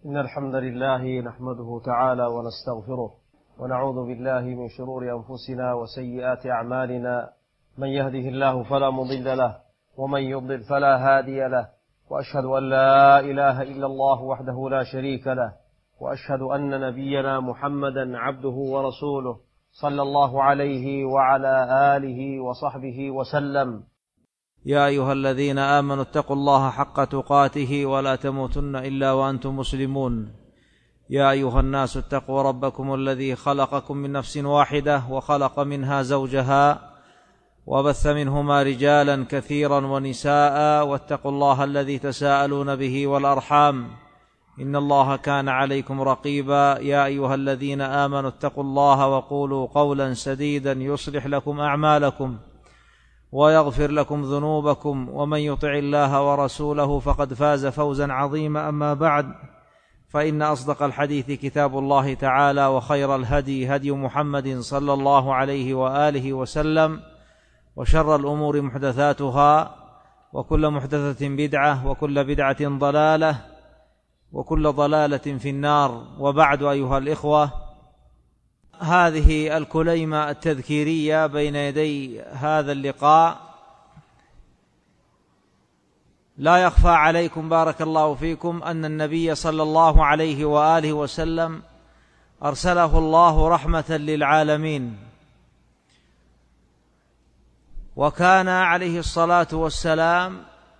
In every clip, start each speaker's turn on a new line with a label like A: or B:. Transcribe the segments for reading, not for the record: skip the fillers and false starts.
A: إن الحمد لله نحمده تعالى ونستغفره ونعوذ بالله من شرور أنفسنا وسيئات أعمالنا، من يهده الله فلا مضل له ومن يضلل فلا هادي له، وأشهد أن لا إله إلا الله وحده لا شريك له، وأشهد أن نبينا محمدا عبده ورسوله صلى الله عليه وعلى آله وصحبه وسلم.
B: يا أيها الذين آمنوا اتقوا الله حق تقاته ولا تموتن إلا وأنتم مسلمون. يا أيها الناس اتقوا ربكم الذي خلقكم من نفس واحدة وخلق منها زوجها وبث منهما رجالا كثيرا ونساء، واتقوا الله الذي تساءلون به والأرحام إن الله كان عليكم رقيبا. يا أيها الذين آمنوا اتقوا الله وقولوا قولا سديدا يصلح لكم أعمالكم ويغفر لكم ذنوبكم، ومن يطع الله ورسوله فقد فاز فوزا عظيما. أما بعد، فإن أصدق الحديث كتاب الله تعالى، وخير الهدي هدي محمد صلى الله عليه وآله وسلم، وشر الأمور محدثاتها، وكل محدثة بدعة، وكل بدعة ضلالة، وكل ضلالة في النار. وبعد، أيها الإخوة، هذه الكليمة التذكيرية بين يدي هذا اللقاء لا يخفى عليكم بارك الله فيكم أن النبي صلى الله عليه وآله وسلم أرسله الله رحمة للعالمين، وكان عليه الصلاة والسلام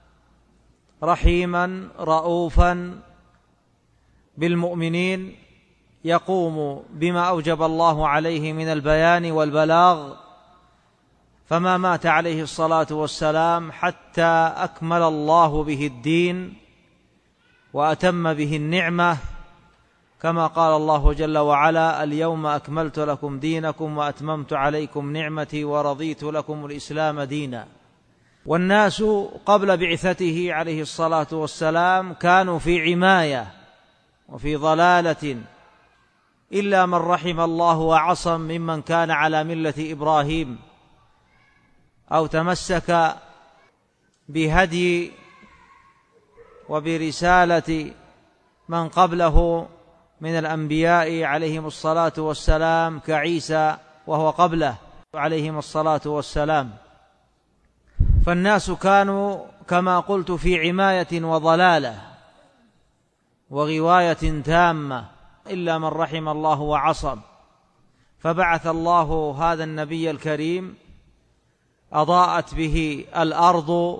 B: رحيما رؤوفا بالمؤمنين، يقوم بما أوجب الله عليه من البيان والبلاغ، فما مات عليه الصلاة والسلام حتى أكمل الله به الدين وأتم به النعمة، كما قال الله جل وعلا: اليوم أكملت لكم دينكم وأتممت عليكم نعمتي ورضيت لكم الإسلام دينا. والناس قبل بعثته عليه الصلاة والسلام كانوا في عماية وفي ضلالة، إلا من رحم الله وعصم ممن كان على ملة إبراهيم أو تمسك بهدي وبرسالة من قبله من الأنبياء عليهم الصلاة والسلام، كعيسى وهو قبله عليهم الصلاة والسلام. فالناس كانوا كما قلت في عماية وضلالة وغواية تامة، إلا من رحم الله وعصم، فبعث الله هذا النبي الكريم أضاءت به الأرض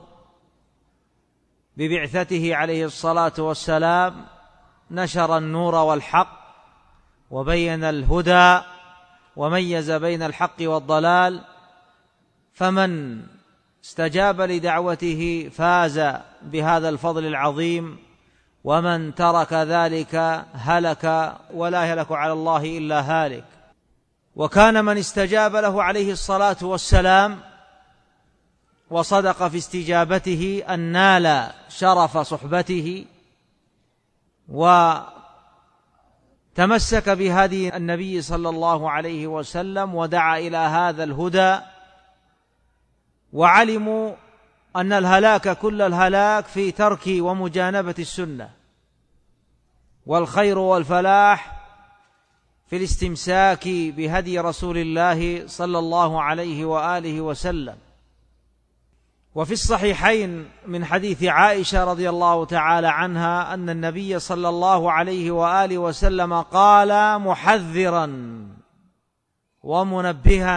B: ببعثته عليه الصلاة والسلام، نشر النور والحق وبين الهدى وميز بين الحق والضلال، فمن استجاب لدعوته فاز بهذا الفضل العظيم، ومن ترك ذلك هلك، ولا يهلك على الله إلا هالك. وكان من استجاب له عليه الصلاة والسلام وصدق في استجابته أن نال شرف صحبته وتمسك بهدي النبي صلى الله عليه وسلم ودعا إلى هذا الهدى، وعلموا أن الهلاك كل الهلاك في ترك ومجانبة السنة، والخير والفلاح في الاستمساك بهدي رسول الله صلى الله عليه وآله وسلم. وفي الصحيحين من حديث عائشة رضي الله تعالى عنها أن النبي صلى الله عليه وآله وسلم قال محذرا ومنبها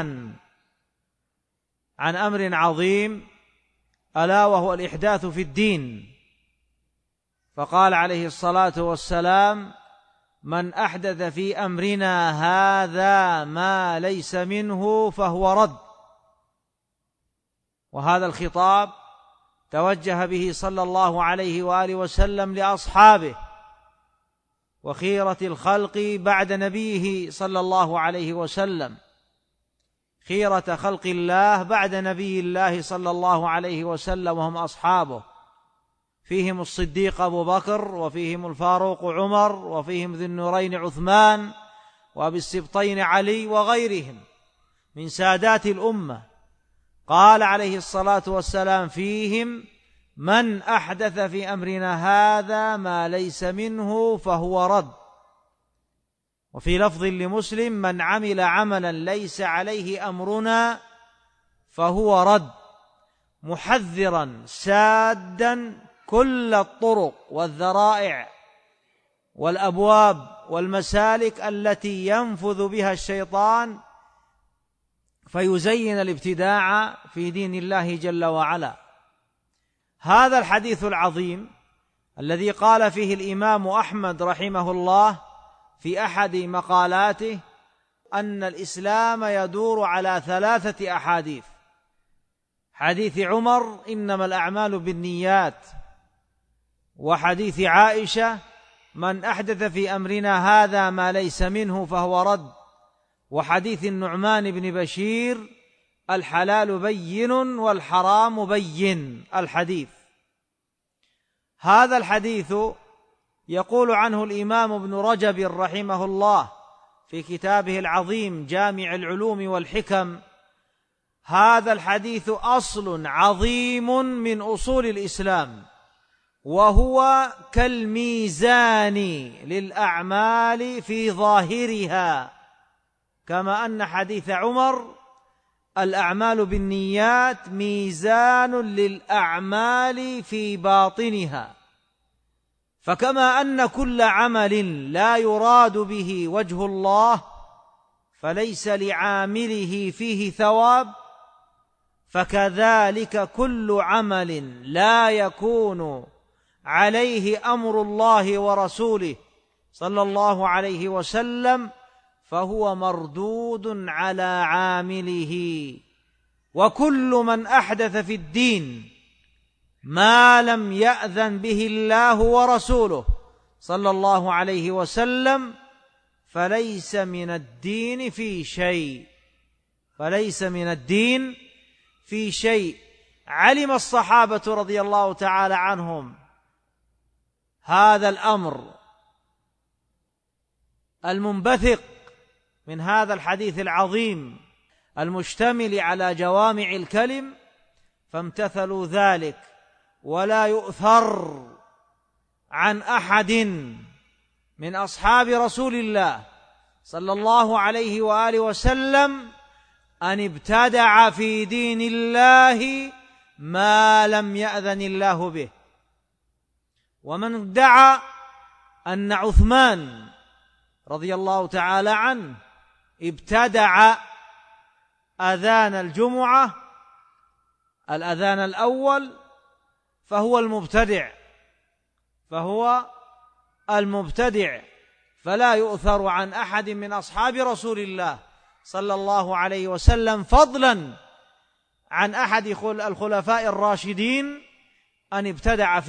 B: عن أمر عظيم، ألا وهو الإحداث في الدين، فقال عليه الصلاة والسلام: من أحدث في أمرنا هذا ما ليس منه فهو رد. وهذا الخطاب توجه به صلى الله عليه وآله وسلم لأصحابه وخيرة الخلق بعد نبيه صلى الله عليه وسلم، خيرة خلق الله بعد نبي الله صلى الله عليه وسلم، وهم أصحابه، فيهم الصديق أبو بكر، وفيهم الفاروق عمر، وفيهم ذي النورين عثمان، وأبي السبطين علي، وغيرهم من سادات الأمة. قال عليه الصلاة والسلام فيهم: من أحدث في أمرنا هذا ما ليس منه فهو رد. وفي لفظ لمسلم: من عمل عملا ليس عليه أمرنا فهو رد، محذرا سادا كل الطرق والذرائع والأبواب والمسالك التي ينفذ بها الشيطان فيزين الابتداع في دين الله جل وعلا. هذا الحديث العظيم الذي قال فيه الإمام أحمد رحمه الله في أحد مقالاته أن الإسلام يدور على 3 أحاديث: حديث عمر إنما الأعمال بالنيات، وحديث عائشة من أحدث في أمرنا هذا ما ليس منه فهو رد، وحديث النعمان بن بشير الحلال بين والحرام بين. الحديث هذا الحديث يقول عنه الإمام ابن رجب رحمه الله في كتابه العظيم جامع العلوم والحكم: هذا الحديث أصل عظيم من أصول الإسلام، وهو كالميزان للأعمال في ظاهرها، كما أن حديث عمر الأعمال بالنيات ميزان للأعمال في باطنها. فكما أن كل عمل لا يراد به وجه الله فليس لعامله فيه ثواب، فكذلك كل عمل لا يكون عليه أمر الله ورسوله صلى الله عليه وسلم فهو مردود على عامله. وكل من أحدث في الدين ما لم يأذن به الله ورسوله صلى الله عليه وسلم فليس من الدين في شيء، فليس من الدين في شيء. علم الصحابة رضي الله تعالى عنهم هذا الأمر المنبثق من هذا الحديث العظيم المشتمل على جوامع الكلم، فامتثلوا ذلك. ولا يؤثر عن أحد من أصحاب رسول الله صلى الله عليه وآله وسلم أن ابتدع في دين الله ما لم يأذن الله به. ومن ادعى أن عثمان رضي الله تعالى عنه ابتدع أذان الجمعة الأذان الأول فهو المبتدع، فلا يؤثر عن أحد من أصحاب رسول الله صلى الله عليه وسلم فضلا عن أحد الخلفاء الراشدين أن ابتدع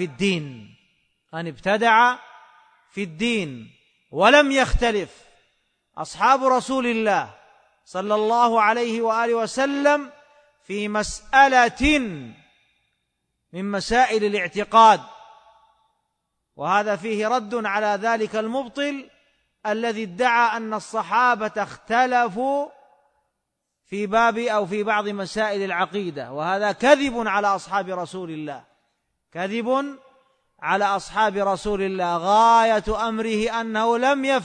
B: في الدين. ولم يختلف أصحاب رسول الله صلى الله عليه وآله وسلم في مسألة من مسائل الاعتقاد، وهذا فيه رد على ذلك المبطل الذي ادعى أن الصحابة اختلفوا في باب أو في بعض مسائل العقيدة، وهذا كذب على أصحاب رسول الله، كذب على أصحاب رسول الله. غاية أمره أنه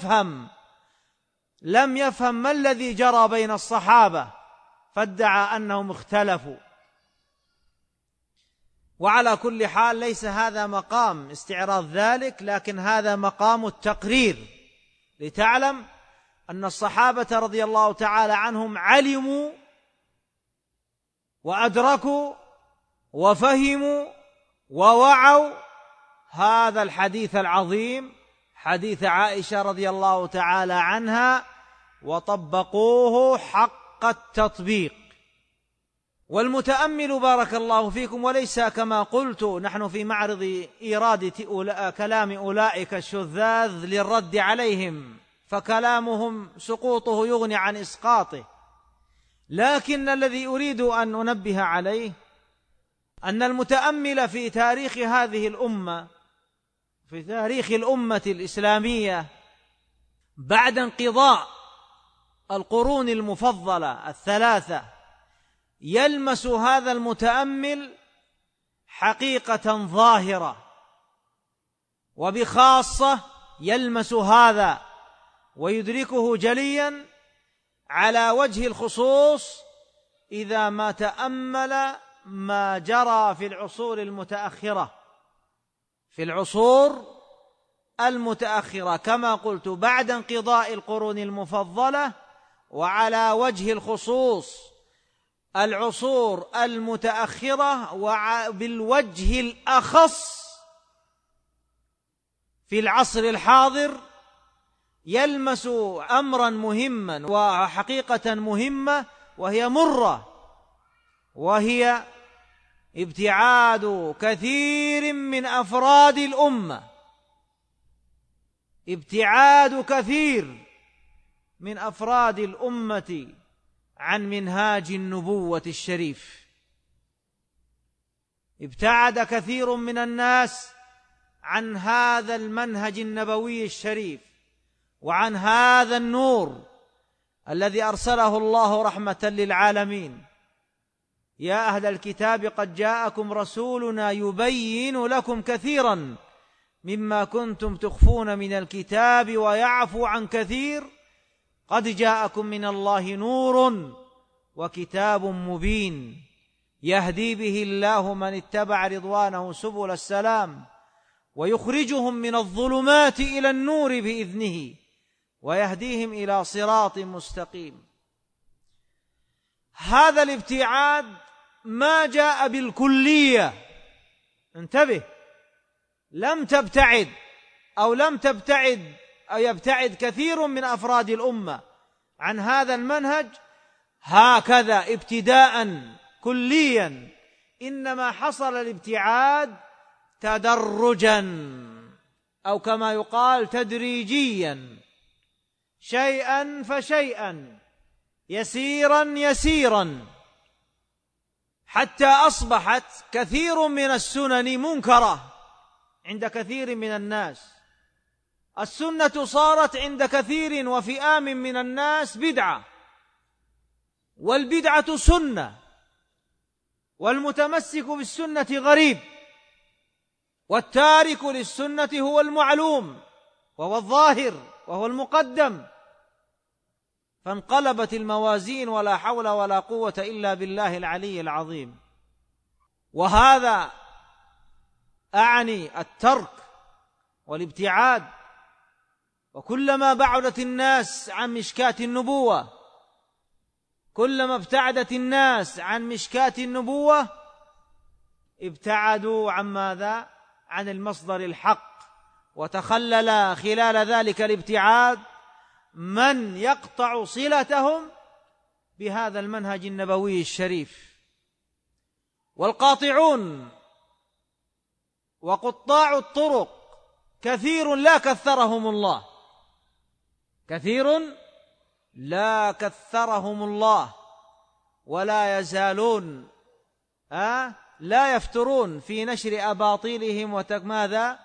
B: لم يفهم ما الذي جرى بين الصحابة فادعى أنهم اختلفوا. وعلى كل حال ليس هذا مقام استعراض ذلك، لكن هذا مقام التقرير، لتعلم أن الصحابة رضي الله تعالى عنهم علموا وأدركوا وفهموا ووعوا هذا الحديث العظيم، حديث عائشة رضي الله تعالى عنها، وطبقوه حق التطبيق. والمتأمل بارك الله فيكم، وليس كما قلت نحن في معرض إيراد كلام أولئك الشذاذ للرد عليهم، فكلامهم سقوطه يغني عن إسقاطه، لكن الذي أريد أن أنبه عليه أن المتأمل في تاريخ هذه الأمة، في تاريخ الأمة الإسلامية بعد انقضاء القرون المفضلة 3، يلمس هذا المتأمل حقيقة ظاهرة، وبخاصة يلمس هذا ويدركه جليا على وجه الخصوص إذا ما تأمل ما جرى في العصور المتأخرة، في العصور المتأخرة كما قلت بعد انقضاء القرون المفضلة، وعلى وجه الخصوص العصور المتأخرة، وبالوجه الأخص في العصر الحاضر يلمس أمرا مهما وحقيقة مهمة وهي مرة، وهي ابتعاد كثير من أفراد الأمة، ابتعاد كثير من أفراد الأمة عن منهاج النبوة الشريف. ابتعد كثير من الناس عن هذا المنهج النبوي الشريف وعن هذا النور الذي أرسله الله رحمة للعالمين. يا أهل الكتاب قد جاءكم رسولنا يبين لكم كثيرا مما كنتم تخفون من الكتاب ويعفو عن كثير، قد جاءكم من الله نور وكتاب مبين يهدي به الله من اتبع رضوانه سبل السلام ويخرجهم من الظلمات إلى النور بإذنه ويهديهم إلى صراط مستقيم. هذا الابتعاد ما جاء بالكلية، انتبه، لم يبتعد كثير من أفراد الأمة عن هذا المنهج هكذا ابتداء كليا، إنما حصل الابتعاد تدرجا أو كما يقال تدريجيا، شيئا فشيئا، يسيرا يسيرا، حتى أصبحت كثير من السنن منكرة عند كثير من الناس. السنة صارت عند كثير وفئام من الناس بدعة، والبدعة سنة، والمتمسك بالسنة غريب، والتارك للسنة هو المعلوم وهو الظاهر وهو المقدم. فانقلبت الموازين ولا حول ولا قوة إلا بالله العلي العظيم. وهذا أعني الترك والابتعاد. وكلما بعدت الناس عن مشكاة النبوة، كلما ابتعدت الناس عن مشكاة النبوة ابتعدوا عن ماذا؟ عن المصدر الحق. وتخلل خلال ذلك الابتعاد من يقطع صلتهم بهذا المنهج النبوي الشريف. والقاطعون وقطاع الطرق كثير لا كثرهم الله، كثير لا كثرهم الله، ولا يزالون لا يفترون في نشر أباطيلهم ماذا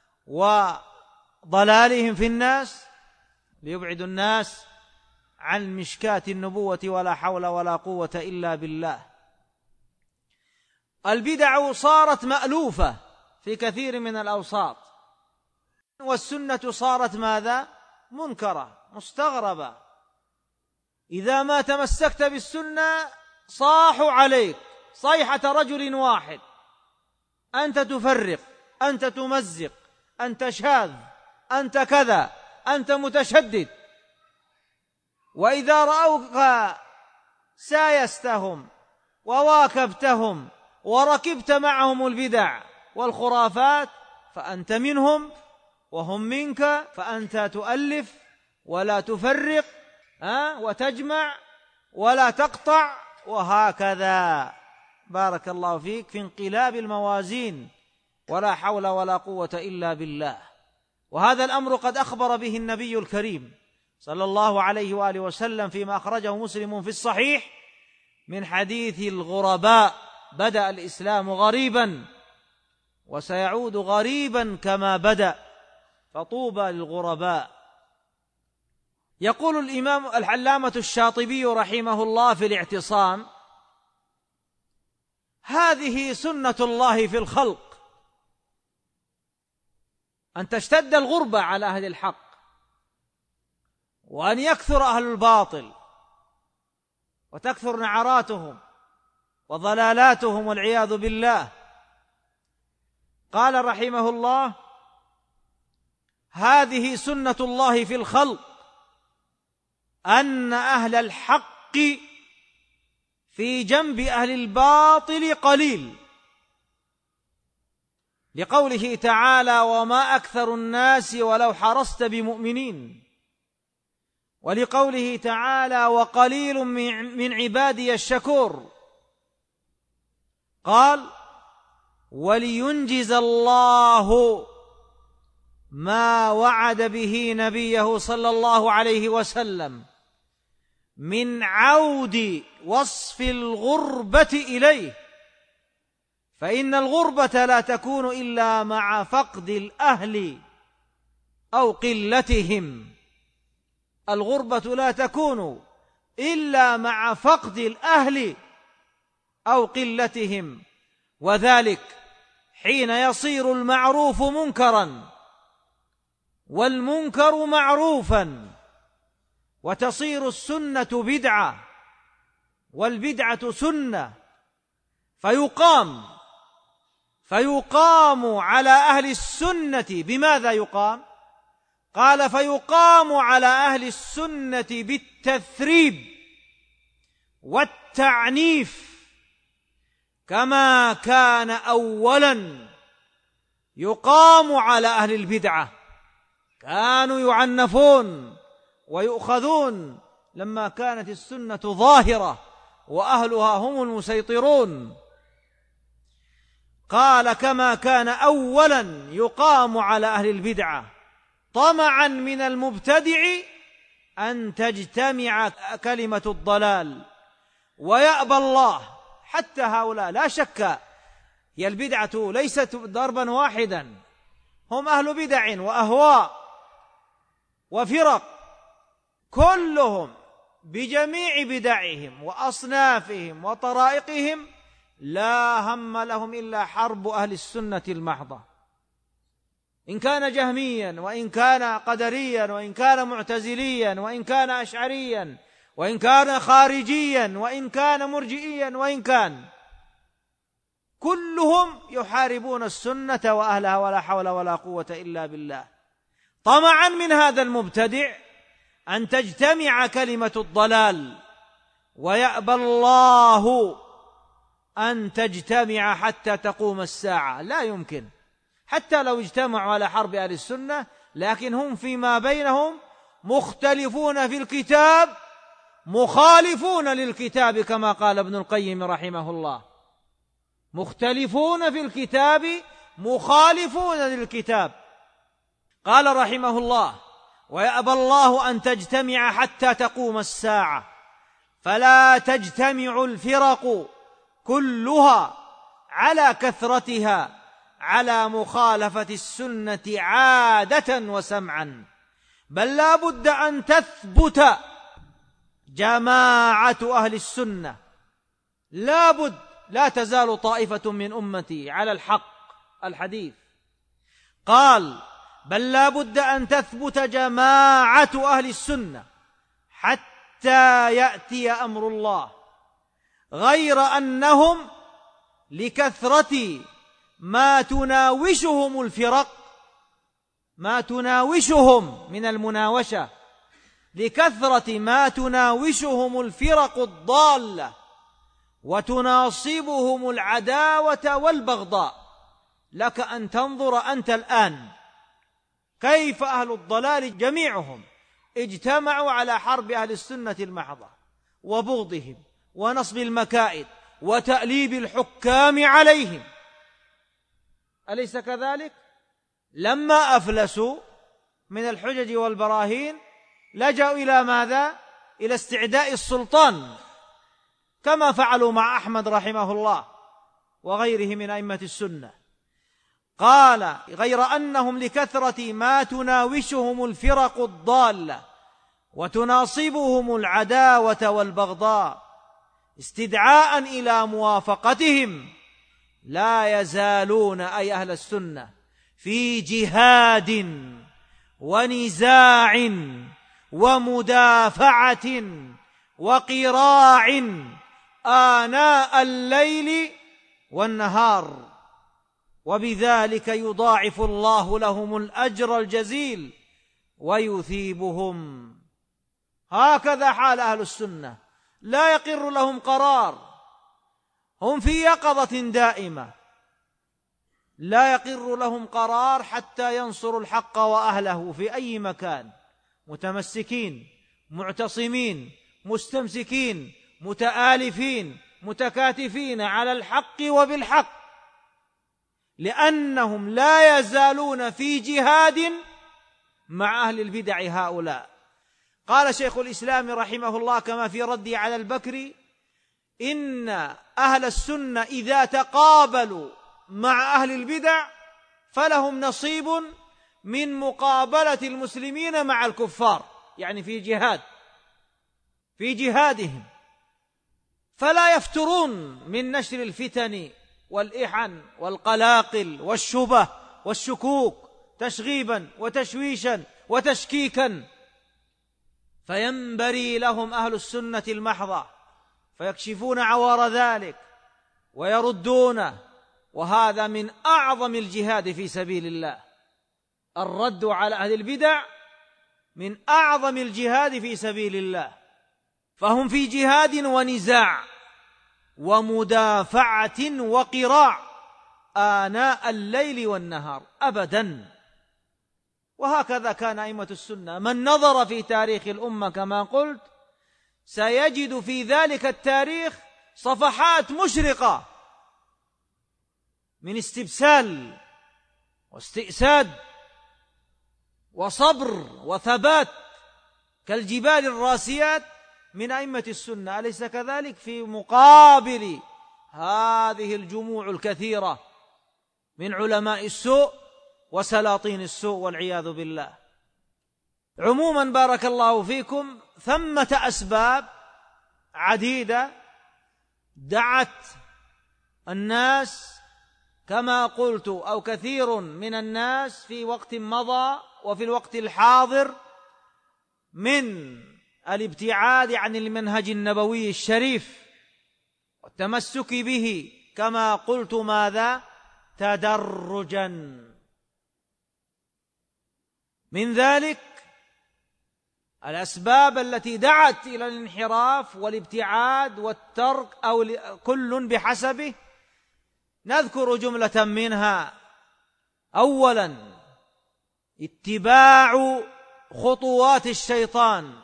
B: وضلالهم في الناس ليبعدوا الناس عن مشكاة النبوة ولا حول ولا قوة إلا بالله. البدع صارت مألوفة في كثير من الأوساط، والسنة صارت ماذا؟ منكرة مستغربة. إذا ما تمسكت بالسنة صاحوا عليك صيحة رجل واحد: أنت تفرق، أنت تمزق، أنت شاذ، أنت كذا، أنت متشدد. وإذا رأوك سايستهم وواكبتهم وركبت معهم البدع والخرافات فأنت منهم وهم منك، فأنت تؤلف ولا تفرق وتجمع ولا تقطع، وهكذا بارك الله فيك في انقلاب الموازين ولا حول ولا قوة إلا بالله. وهذا الأمر قد أخبر به النبي الكريم صلى الله عليه وآله وسلم فيما أخرجه مسلم في الصحيح من حديث الغرباء: بدأ الإسلام غريبا وسيعود غريبا كما بدأ، فطوبى للغرباء. يقول الإمام العلامة الشاطبي رحمه الله في الاعتصام: هذه سنة الله في الخلق، أن تشتد الغربة على أهل الحق، وأن يكثر أهل الباطل وتكثر نعراتهم وضلالاتهم والعياذ بالله. قال رحمه الله: هذه سنة الله في الخلق، أن أهل الحق في جنب أهل الباطل قليل، لقوله تعالى: وما أكثر الناس ولو حرصت بمؤمنين، ولقوله تعالى: وقليل من عبادي الشكور. قال: ولينجز الله ما وعد به نبيه صلى الله عليه وسلم من عود وصف الغربة إليه، فإن الغربة لا تكون إلا مع فقد الأهل أو قلتهم. الغربة لا تكون إلا مع فقد الأهل أو قلتهم، وذلك حين يصير المعروف منكرا والمنكر معروفا، وتصير السنة بدعة والبدعة سنة، فيقام على أهل السنة. بماذا يقام؟ قال: فيقام على أهل السنة بالتثريب والتعنيف، كما كان أولا يقام على أهل البدعة، كانوا يعنفون ويؤخذون لما كانت السنة ظاهرة وأهلها هم المسيطرون. قال: كما كان أولا يقام على أهل البدعة طمعا من المبتدع أن تجتمع كلمة الضلال، ويأبى الله. حتى هؤلاء لا شك هي البدعة ليست ضربا واحدا، هم أهل بدع وأهواء وفرق، كلهم بجميع بدعهم وأصنافهم وطرائقهم لا هم لهم إلا حرب أهل السنة المحضة، إن كان جهميا، وإن كان قدريا، وإن كان معتزليا، وإن كان أشعريا، وإن كان خارجيا، وإن كان مرجئيا، وإن كان، كلهم يحاربون السنة وأهلها، ولا حول ولا قوة إلا بالله، طمعا من هذا المبتدع أن تجتمع كلمة الضلال، ويأبى الله أن تجتمع حتى تقوم الساعة. لا يمكن، حتى لو اجتمعوا على حرب أهل السنة، لكن هم فيما بينهم مختلفون في الكتاب، مخالفون للكتاب، كما قال ابن القيم رحمه الله: مختلفون في الكتاب مخالفون للكتاب. قال رحمه الله: ويأبى الله أن تجتمع حتى تقوم الساعة، فلا تجتمع الفرق كلها على كثرتها على مخالفة السنة عادة وسمعا، بل لا بد أن تثبت جماعة أهل السنة، لا بد، لا تزال طائفة من أمتي على الحق. الحديث قال: بل لا بد أن تثبت جماعة أهل السنة حتى يأتي أمر الله، غير أنهم لكثرة ما تناوشهم الفرق، ما تناوشهم من المناوشة، لكثرة ما تناوشهم الفرق الضالة وتناصبهم العداوة والبغضاء. لك أن تنظر أنت الآن كيف أهل الضلال جميعهم اجتمعوا على حرب أهل السنة المحضة وبغضهم ونصب المكائد وتأليب الحكام عليهم، أليس كذلك؟ لما أفلسوا من الحجج والبراهين لجأوا إلى ماذا؟ إلى استعداء السلطان، كما فعلوا مع أحمد رحمه الله وغيره من أئمة السنة. قال: غير أنهم لكثرة ما تناوشهم الفرق الضالة وتناصبهم العداوة والبغضاء استدعاء إلى موافقتهم، لا يزالون أي أهل السنة في جهاد ونزاع ومدافعة وقراع آناء الليل والنهار، وبذلك يضاعف الله لهم الأجر الجزيل ويثيبهم. هكذا حال أهل السنة، لا يقر لهم قرار، هم في يقظة دائمة، لا يقر لهم قرار حتى ينصروا الحق وأهله في أي مكان، متمسكين معتصمين مستمسكين متآلفين متكاتفين على الحق وبالحق، لأنهم لا يزالون في جهاد مع أهل البدع هؤلاء. قال شيخ الإسلام رحمه الله كما في رده على البكري: إن أهل السنة إذا تقابلوا مع أهل البدع فلهم نصيب من مقابلة المسلمين مع الكفار، يعني في جهادهم، فلا يفترون من نشر الفتن والإحن والقلاقل والشبه والشكوك تشغيبا وتشويشا وتشكيكا، فينبري لهم أهل السنة المحضة فيكشفون عوار ذلك ويردونه. وهذا من أعظم الجهاد في سبيل الله، الرد على أهل البدع من أعظم الجهاد في سبيل الله، فهم في جهاد ونزاع ومدافعة وقراع آناء الليل والنهار أبدا. وهكذا كان أئمة السنة، من نظر في تاريخ الأمة كما قلت سيجد في ذلك التاريخ صفحات مشرقة من استبسال واستئساد وصبر وثبات كالجبال الراسيات من أئمة السنة، أليس كذلك؟ في مقابل هذه الجموع الكثيرة من علماء السوء وسلاطين السوء والعياذ بالله. عموما بارك الله فيكم، ثمة أسباب عديدة دعت الناس كما قلت أو كثير من الناس في وقت مضى وفي الوقت الحاضر من الابتعاد عن المنهج النبوي الشريف والتمسك به كما قلت ماذا؟ تدرجا. من ذلك الأسباب التي دعت إلى الانحراف والابتعاد والترك أو كل بحسبه، نذكر جملة منها. أولا اتباع خطوات الشيطان،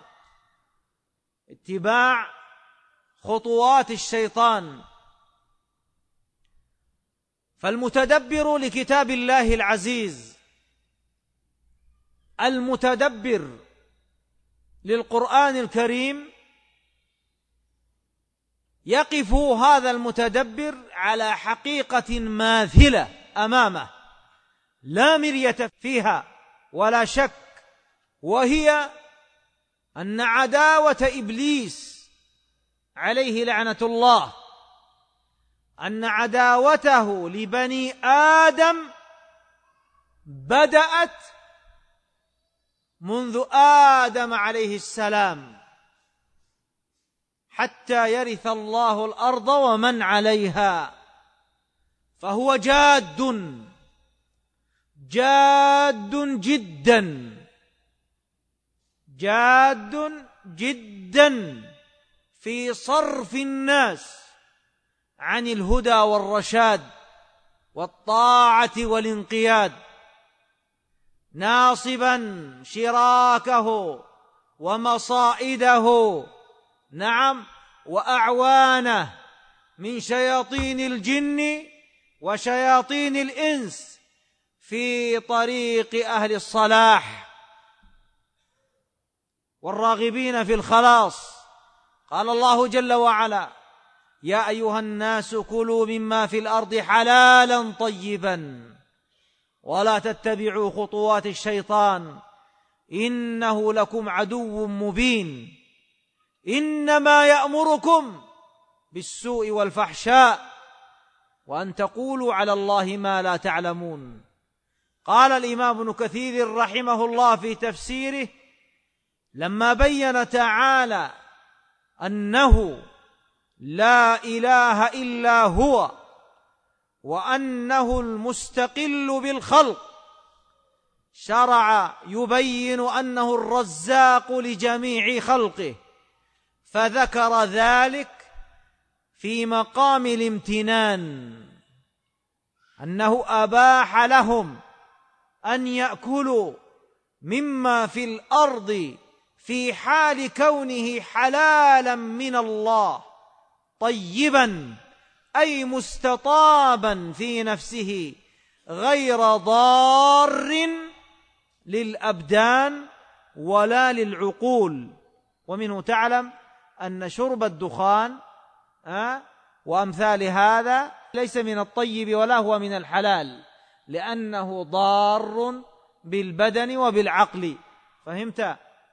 B: اتباع خطوات الشيطان، فالمتدبر لكتاب الله العزيز، المتدبر للقرآن الكريم، يقف هذا المتدبر على حقيقة ماثلة أمامه لا مرية فيها ولا شك، وهي أن عداوة إبليس عليه لعنة الله، أن عداوته لبني آدم بدأت منذ آدم عليه السلام حتى يرث الله الأرض ومن عليها، فهو جاد جدا جاد جدا في صرف الناس عن الهدى والرشاد والطاعة والانقياد، ناصبا شراكه ومصائده، نعم، وأعوانه من شياطين الجن وشياطين الإنس في طريق أهل الصلاح والراغبين في الخلاص. قال الله جل وعلا: يا أيها الناس كلوا مما في الأرض حلالا طيبا ولا تتبعوا خطوات الشيطان إنه لكم عدو مبين إنما يأمركم بالسوء والفحشاء وأن تقولوا على الله ما لا تعلمون. قال الإمام ابن كثير رحمه الله في تفسيره لما بين تعالى أنه لا إله إلا هو وأنه المستقل بالخلق، شرع يبين أنه الرزاق لجميع خلقه، فذكر ذلك في مقام الامتنان، أنه أباح لهم أن يأكلوا مما في الأرض في حال كونه حلالا من الله طيبا، أي مستطابا في نفسه غير ضار للأبدان ولا للعقول. ومنه تعلم أن شرب الدخان وأمثال هذا ليس من الطيب ولا هو من الحلال، لأنه ضار بالبدن وبالعقل. فهمت؟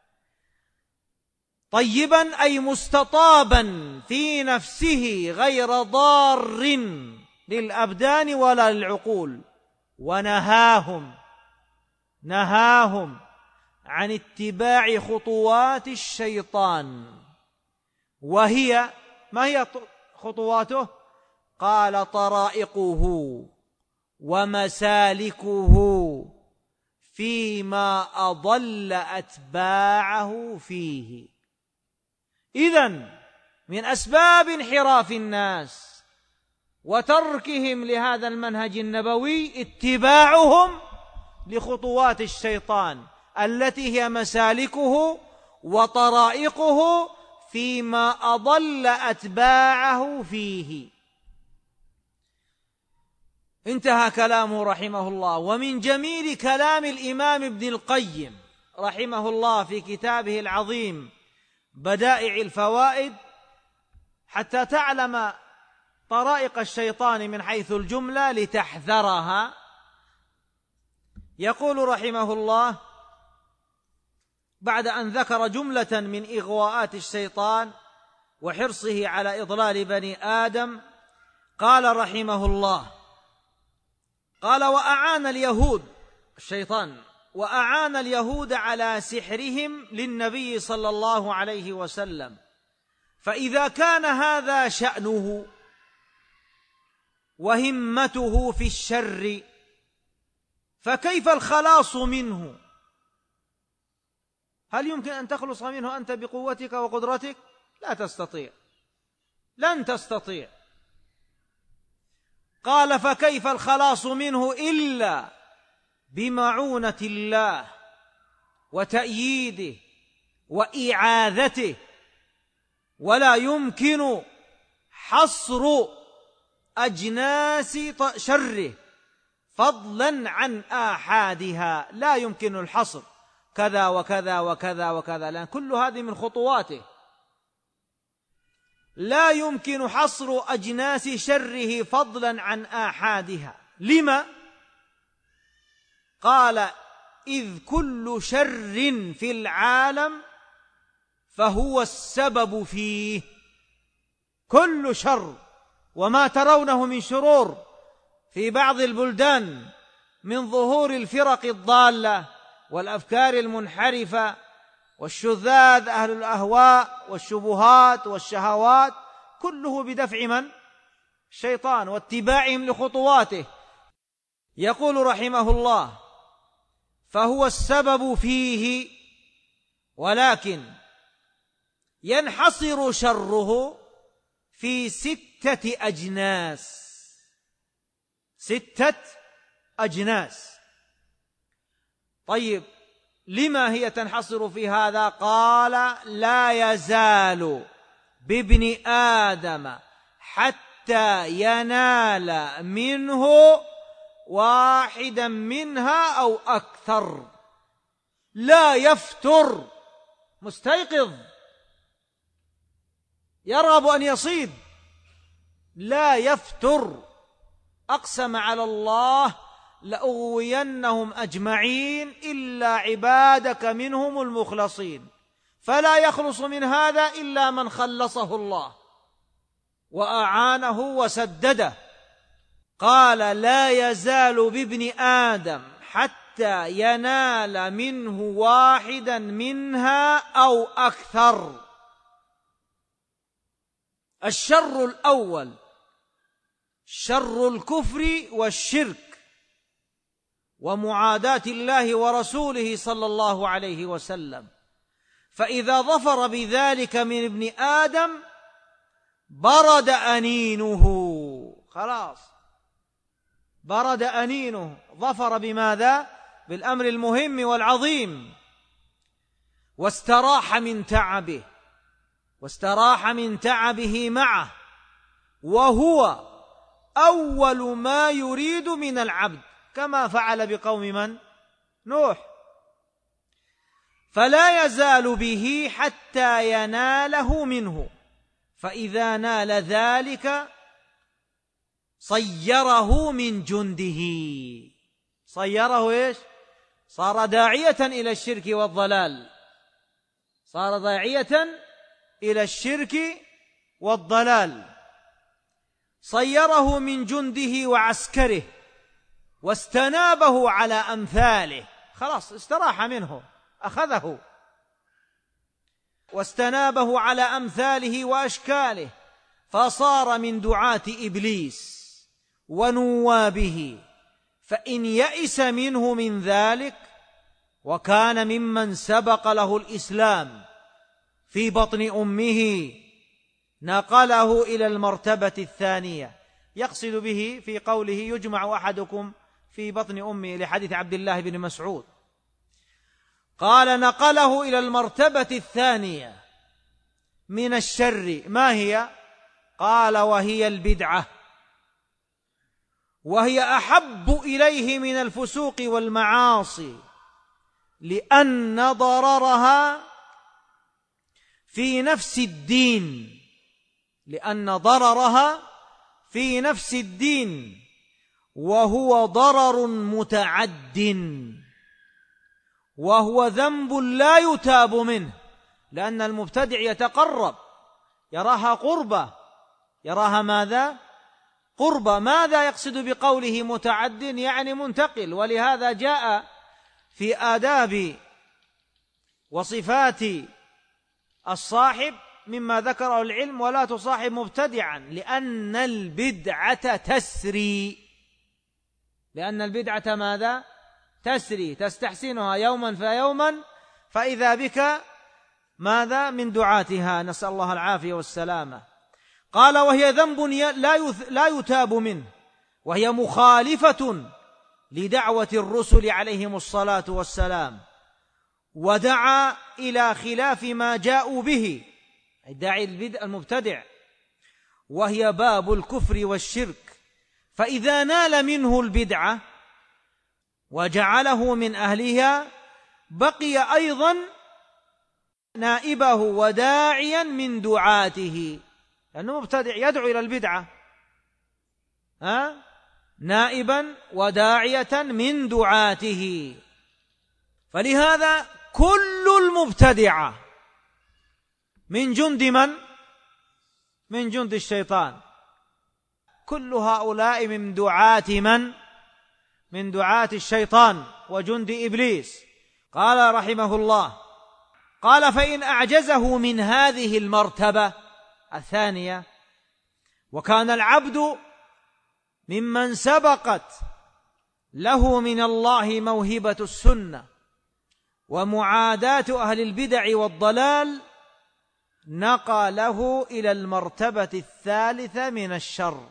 B: طيبا أي مستطابا في نفسه غير ضار للأبدان ولا للعقول. ونهاهم عن اتباع خطوات الشيطان، وهي ما هي خطواته؟ قال طرائقه ومسالكه فيما أضل أتباعه فيه. إذن من أسباب انحراف الناس وتركهم لهذا المنهج النبوي اتباعهم لخطوات الشيطان التي هي مسالكه وطرائقه فيما أضل أتباعه فيه. انتهى كلامه رحمه الله. ومن جميل كلام الإمام ابن القيم رحمه الله في كتابه العظيم بدائع الفوائد، حتى تعلم طرائق الشيطان من حيث الجملة لتحذرها، يقول رحمه الله بعد أن ذكر جملة من إغواءات الشيطان وحرصه على إضلال بني آدم، قال رحمه الله: قال وأعان اليهود الشيطان وأعان اليهود على سحرهم للنبي صلى الله عليه وسلم، فإذا كان هذا شأنه وهمته في الشر فكيف الخلاص منه؟ هل يمكن أن تخلص منه أنت بقوتك وقدرتك؟ لا تستطيع، لن تستطيع. قال فكيف الخلاص منه إلا بمعونة الله وتأييده وإعاذته، ولا يمكن حصر أجناس شره فضلا عن آحادها، لا يمكن الحصر كذا وكذا وكذا وكذا، لأن كل هذه من خطواته. لا يمكن حصر أجناس شره فضلا عن آحادها. لما؟ قال إذ كل شر في العالم فهو السبب فيه. كل شر وما ترونه من شرور في بعض البلدان من ظهور الفرق الضالة والأفكار المنحرفة والشذاذ أهل الأهواء والشبهات والشهوات، كله بدفع من؟ الشيطان واتباعهم لخطواته. يقول رحمه الله فهو السبب فيه، ولكن ينحصر شره في 6 أجناس. 6 أجناس. طيب لما هي تنحصر في هذا؟ قال لا يزال بابن آدم حتى ينال منه واحدا منها أو أكثر، لا يفتر، مستيقظ يرغب أن يصيد، لا يفتر. أقسم على الله لأغوينهم أجمعين إلا عبادك منهم المخلصين، فلا يخلص من هذا إلا من خلصه الله وأعانه وسدده. قال: لا يزال بابن آدم حتى ينال منه واحدا منها أو أكثر. الشر الأول شر الكفر والشرك ومعاداة الله ورسوله صلى الله عليه وسلم، فإذا ظفر بذلك من ابن آدم برد أنينه، خلاص برد أنينه، ظفر بماذا؟ بالأمر المهم والعظيم، واستراح من تعبه معه، وهو أول ما يريد من العبد، كما فعل بقوم من؟ نوح. فلا يزال به حتى يناله منه، فإذا نال ذلك صيره من جنده. صيره إيش؟ صار داعية إلى الشرك والضلال، صار داعية إلى الشرك والضلال. صيره من جنده وعسكره، واستنابه على أمثاله، خلاص استراح منه، أخذه واستنابه على أمثاله وأشكاله، فصار من دعاة إبليس ونوابه. فإن يئس منه من ذلك وكان ممن سبق له الإسلام في بطن أمه، نقله إلى المرتبة الثانية. يقصد به في قوله يجمع أحدكم في بطن أمه لحديث عبد الله بن مسعود، قال: نقله إلى المرتبة الثانية من الشر. ما هي؟ قال: وهي البدعة، وهي أحب إليه من الفسوق والمعاصي، لأن ضررها في نفس الدين، وهو ضرر متعد، وهو ذنب لا يتاب منه، لأن المبتدع يتقرب، يراها قربة، يراها ماذا؟ قربة. ماذا يقصد بقوله متعد؟ يعني منتقل. ولهذا جاء في آداب وصفات الصاحب مما ذكره العلم: ولا تصاحب مبتدعا لأن البدعة تسري. لأن البدعة ماذا؟ تسري، تستحسنها يوما فيوما، فإذا بك ماذا؟ من دعاتها، نسأل الله العافية والسلامة. قال: وهي ذنب لا يتاب منه، وهي مخالفة لدعوة الرسل عليهم الصلاة والسلام، ودعا إلى خلاف ما جاءوا به، الداعي المبتدع، وهي باب الكفر والشرك. فإذا نال منه البدعة وجعله من أهلها بقي أيضا نائبه وداعيا من دعاته، لأنه مبتدع يدعو إلى البدعة، نائبا وداعية من دعاته. فلهذا كل المبتدعة من جند من؟ من جند الشيطان. كل هؤلاء من دعاة من؟ من دعاة الشيطان وجند إبليس. قال رحمه الله: قال: فإن أعجزه من هذه المرتبة الثانية، وكان العبد ممن سبقت له من الله موهبة السنة ومعاداة أهل البدع والضلال، نقله إلى المرتبة الثالثة من الشر.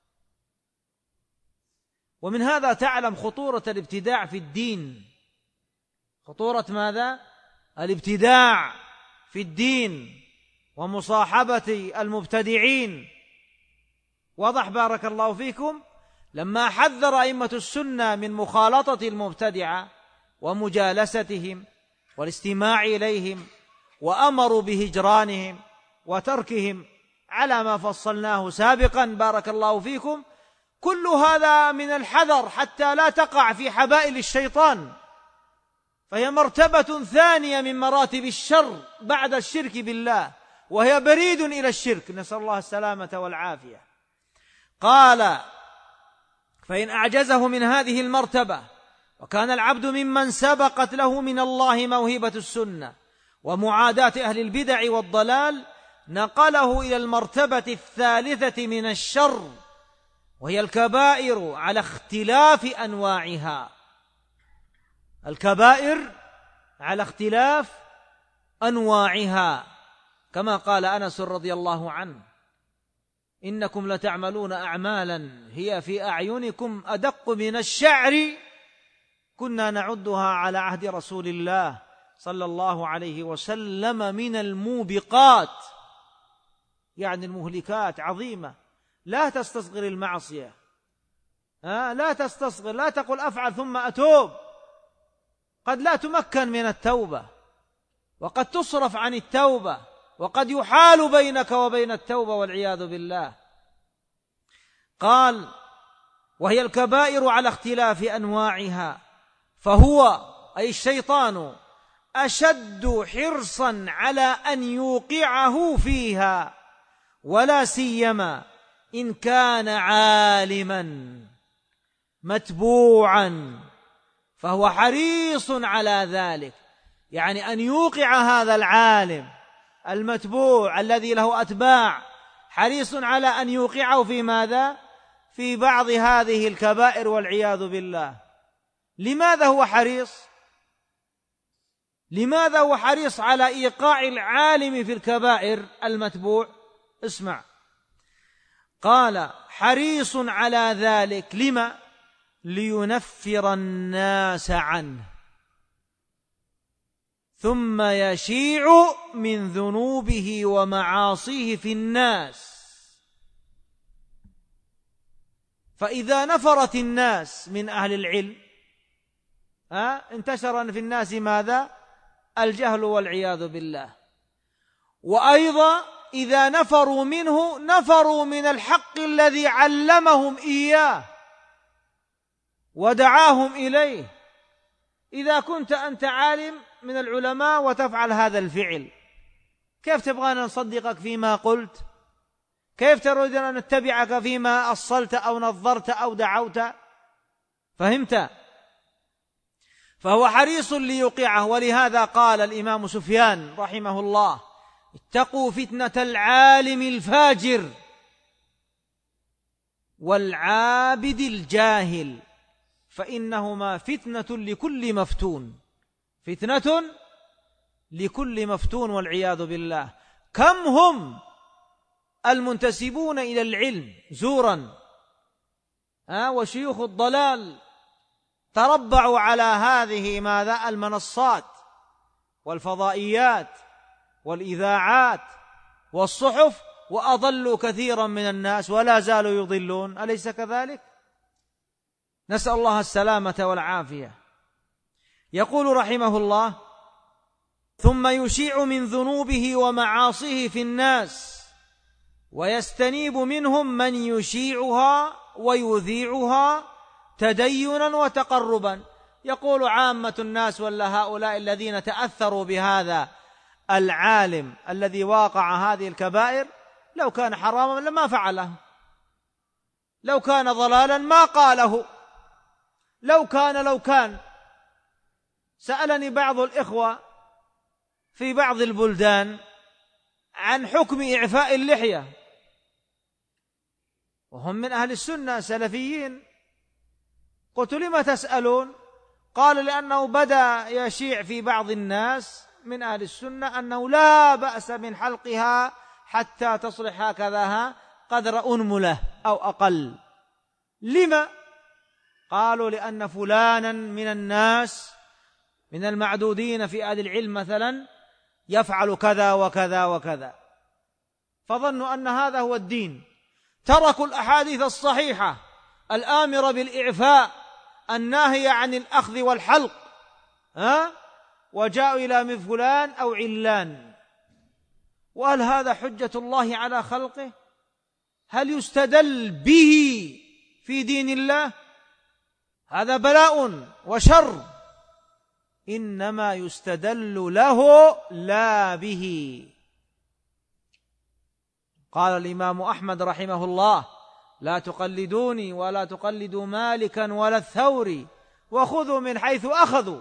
B: ومن هذا تعلم خطورة الابتداع في الدين. خطورة ماذا؟ الابتداع في الدين ومصاحبة المبتدعين. وضح بارك الله فيكم لما حذر أئمة السنة من مخالطة المبتدعة ومجالستهم والاستماع إليهم، وأمروا بهجرانهم وتركهم على ما فصلناه سابقا بارك الله فيكم. كل هذا من الحذر حتى لا تقع في حبائل الشيطان، فهي مرتبة ثانية من مراتب الشر بعد الشرك بالله، وهي بريد إلى الشرك، نسأل الله السلامة والعافية. قال: فإن أعجزه من هذه المرتبة وكان العبد ممن سبقت له من الله موهبة السنة ومعاداة أهل البدع والضلال، نقله إلى المرتبة الثالثة من الشر، وهي الكبائر على اختلاف أنواعها. الكبائر على اختلاف أنواعها، كما قال أنس رضي الله عنه: إنكم لتعملون أعمالا هي في أعينكم أدق من الشعر كنا نعدها على عهد رسول الله صلى الله عليه وسلم من الموبقات، يعني المهلكات عظيمة. لا تستصغر المعصية، لا تستصغر، لا تقل أفعل ثم أتوب، قد لا تمكن من التوبة، وقد تصرف عن التوبة، وقد يحال بينك وبين التوبة والعياذ بالله. قال: وهي الكبائر على اختلاف أنواعها، فهو أي الشيطان أشد حرصا على أن يوقعه فيها، ولا سيما إن كان عالما متبوعا، فهو حريص على ذلك، يعني أن يوقع هذا العالم المتبوع الذي له أتباع، حريص على أن يوقعه في ماذا؟ في بعض هذه الكبائر والعياذ بالله. لماذا هو حريص؟ لماذا هو حريص على إيقاع العالم في الكبائر المتبوع؟ اسمع، قال: حريص على ذلك، لما؟ لينفر الناس عنه ثم يشيع من ذنوبه ومعاصيه في الناس. فإذا نفرت الناس من أهل العلم انتشر في الناس ماذا؟ الجهل والعياذ بالله. وأيضا إذا نفروا منه نفروا من الحق الذي علمهم إياه ودعاهم إليه. إذا كنت أنت عالم من العلماء وتفعل هذا الفعل، كيف تبغانا نصدقك فيما قلت؟ كيف تريد أن نتبعك فيما أصلت أو نظرت أو دعوت؟ فهمت؟ فهو حريص ليوقعه. ولهذا قال الإمام سفيان رحمه الله: اتقوا فتنة العالم الفاجر والعابد الجاهل، فإنهما فتنة لكل مفتون، فتنة لكل مفتون والعياذ بالله. كم هم المنتسبون إلى العلم زورا وشيوخ الضلال تربعوا على هذه ماذا؟ المنصات والفضائيات والإذاعات والصحف، وأضلوا كثيرا من الناس ولا زالوا يضلون، أليس كذلك؟ نسأل الله السلامة والعافية. يقول رحمه الله: ثم يشيع من ذنوبه ومعاصيه في الناس، ويستنيب منهم من يشيعها ويذيعها تدينا وتقربا. يقول عامة الناس ولا هؤلاء الذين تأثروا بهذا العالم الذي واقع هذه الكبائر: لو كان حراما لما فعله، لو كان ضلالا ما قاله، لو كان. سألني بعض الإخوة في بعض البلدان عن حكم إعفاء اللحية، وهم من أهل السنة سلفيين. قلت: لما تسألون؟ قال: لأنه بدأ يشيع في بعض الناس من أهل السنة أنه لا بأس من حلقها حتى تصلح هكذا قدر أنملة أو أقل. لما؟ قالوا: لأن فلانا من الناس من المعدودين في أهل العلم مثلا يفعل كذا وكذا وكذا، فظنوا أن هذا هو الدين، تركوا الأحاديث الصحيحة الآمرة بالإعفاء الناهية عن الأخذ والحلق وجاءوا إلى من فلان أو علان. وهل هذا حجة الله على خلقه؟ هل يستدل به في دين الله؟ هذا بلاء وشر، إنما يستدل له لا به. قال الإمام أحمد رحمه الله: لا تقلدوني ولا تقلدوا مالكا ولا الثوري، وخذوا من حيث أخذوا.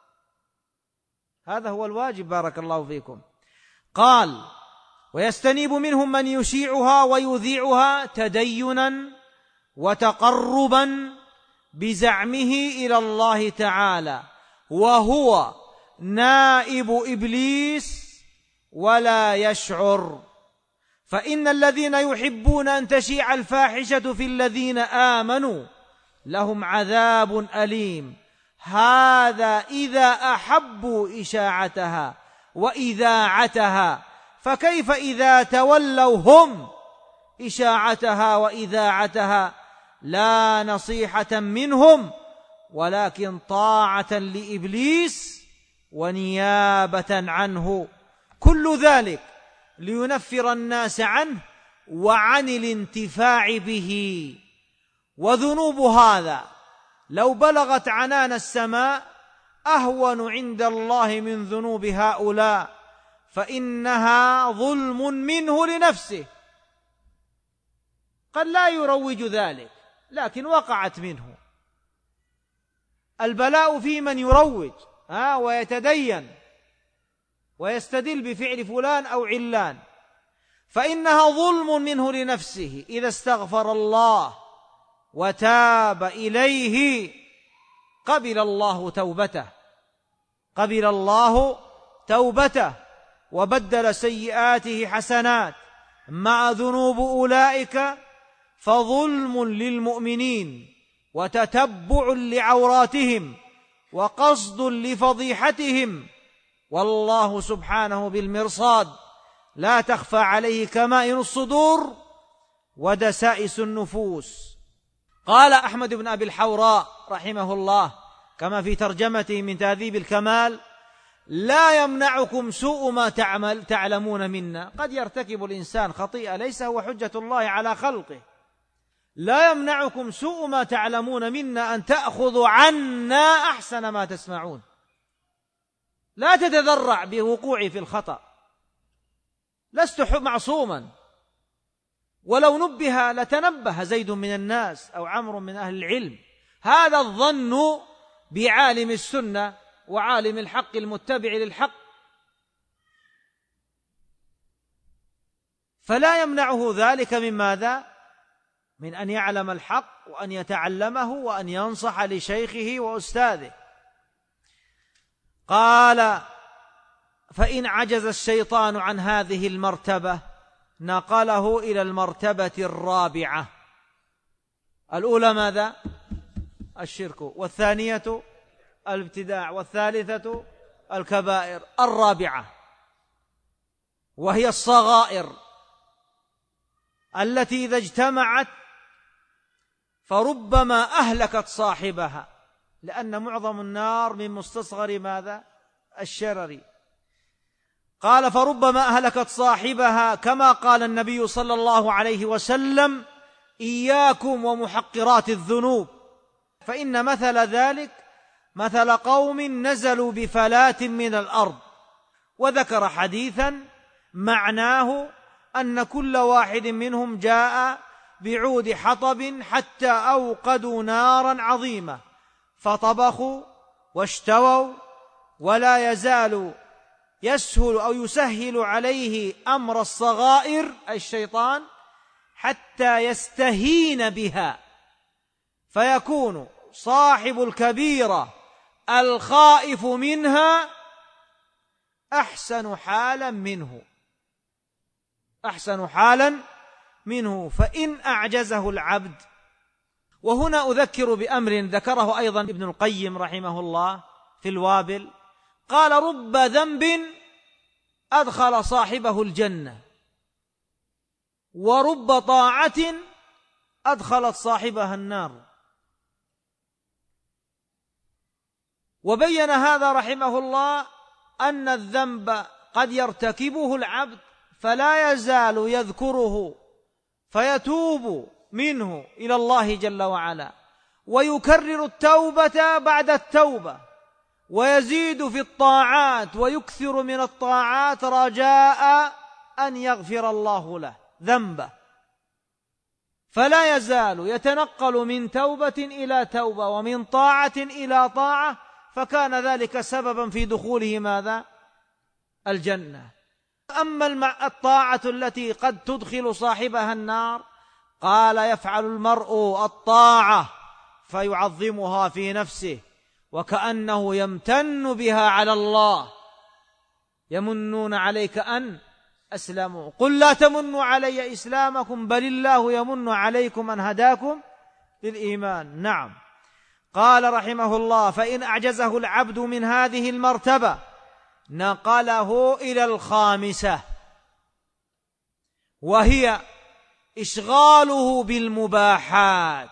B: هذا هو الواجب، بارك الله فيكم. قال: ويستنيب منهم من يشيعها ويذيعها تدينا وتقربا بزعمه إلى الله تعالى، وهو نائب إبليس ولا يشعر. فإن الذين يحبون أن تشيع الفاحشة في الذين آمنوا لهم عذاب أليم، هذا إذا أحبوا إشاعتها وإذاعتها، فكيف إذا تولوا هم إشاعتها وإذاعتها؟ لا نصيحة منهم ولكن طاعة لإبليس ونيابة عنه، كل ذلك لينفر الناس عنه وعن الانتفاع به. وذنوب هذا لو بلغت عنان السماء أهون عند الله من ذنوب هؤلاء، فإنها ظلم منه لنفسه. قد لا يروج ذلك لكن وقعت منه. البلاء في من يروج ويتدين ويستدل بفعل فلان أو علان، فإنها ظلم منه لنفسه. إذا استغفر الله وتاب إليه قبل الله توبته وبدل سيئاته حسنات. مع ذنوب أولئك فظلم للمؤمنين وتتبع لعوراتهم وقصد لفضيحتهم، والله سبحانه بالمرصاد لا تخفى عليه كمائن الصدور ودسائس النفوس. قال أحمد بن أبي الحوراء رحمه الله كما في ترجمته من تهذيب الكمال: لا يمنعكم سوء ما تعلمون منا. قد يرتكب الإنسان خطيئة ليس هو حجة الله على خلقه. لا يمنعكم سوء ما تعلمون منا أن تأخذوا عنا أحسن ما تسمعون. لا تتذرع بوقوعي في الخطأ، لست معصوما، ولو نبه لتنبه زيد من الناس أو عمرو من أهل العلم. هذا الظن بعالم السنة وعالم الحق المتبع للحق، فلا يمنعه ذلك من ماذا؟ من أن يعلم الحق وأن يتعلمه وأن ينصح لشيخه وأستاذه. قال: فإن عجز الشيطان عن هذه المرتبة نقله إلى المرتبة الرابعة. الأولى ماذا؟ الشرك، والثانية الابتداع، والثالثة الكبائر. الرابعة وهي الصغائر التي إذا اجتمعت فربما أهلكت صاحبها، لأن معظم النار من مستصغر ماذا؟ الشرر. قال: فربما أهلكت صاحبها، كما قال النبي صلى الله عليه وسلم: إياكم ومحقرات الذنوب، فإن مثل ذلك مثل قوم نزلوا بفلاة من الأرض. وذكر حديثا معناه أن كل واحد منهم جاء بعود حطب حتى أوقدوا نارا عظيمة فطبخوا واشتووا، ولا يزال يسهل أو يسهل عليه أمر الصغائر أي الشيطان حتى يستهين بها، فيكون صاحب الكبيرة الخائف منها أحسن حالا منه فإن أعجزه العبد. وهنا أذكر بأمر ذكره أيضا ابن القيم رحمه الله في الوابل. قال: رب ذنب أدخل صاحبه الجنة، ورب طاعة أدخلت صاحبها النار. وبين هذا رحمه الله أن الذنب قد يرتكبه العبد فلا يزال يذكره فيتوب منه إلى الله جل وعلا، ويكرر التوبة بعد التوبة، ويزيد في الطاعات ويكثر من الطاعات رجاء أن يغفر الله له. ذنبه، فلا يزال يتنقل من توبة إلى توبة ومن طاعة إلى طاعة، فكان ذلك سببا في دخوله ماذا؟ الجنة. أما الطاعة التي قد تدخل صاحبها النار، قال يفعل المرء الطاعة فيعظمها في نفسه وكأنه يمتن بها على الله. يمنون عليك أن أسلموا، قل لا تمنوا علي إسلامكم بل الله يمن عليكم أن هداكم للإيمان. نعم. قال رحمه الله: فإن أعجزه العبد من هذه المرتبة نقله إلى الخامسة، وهي إشغاله بالمباحات.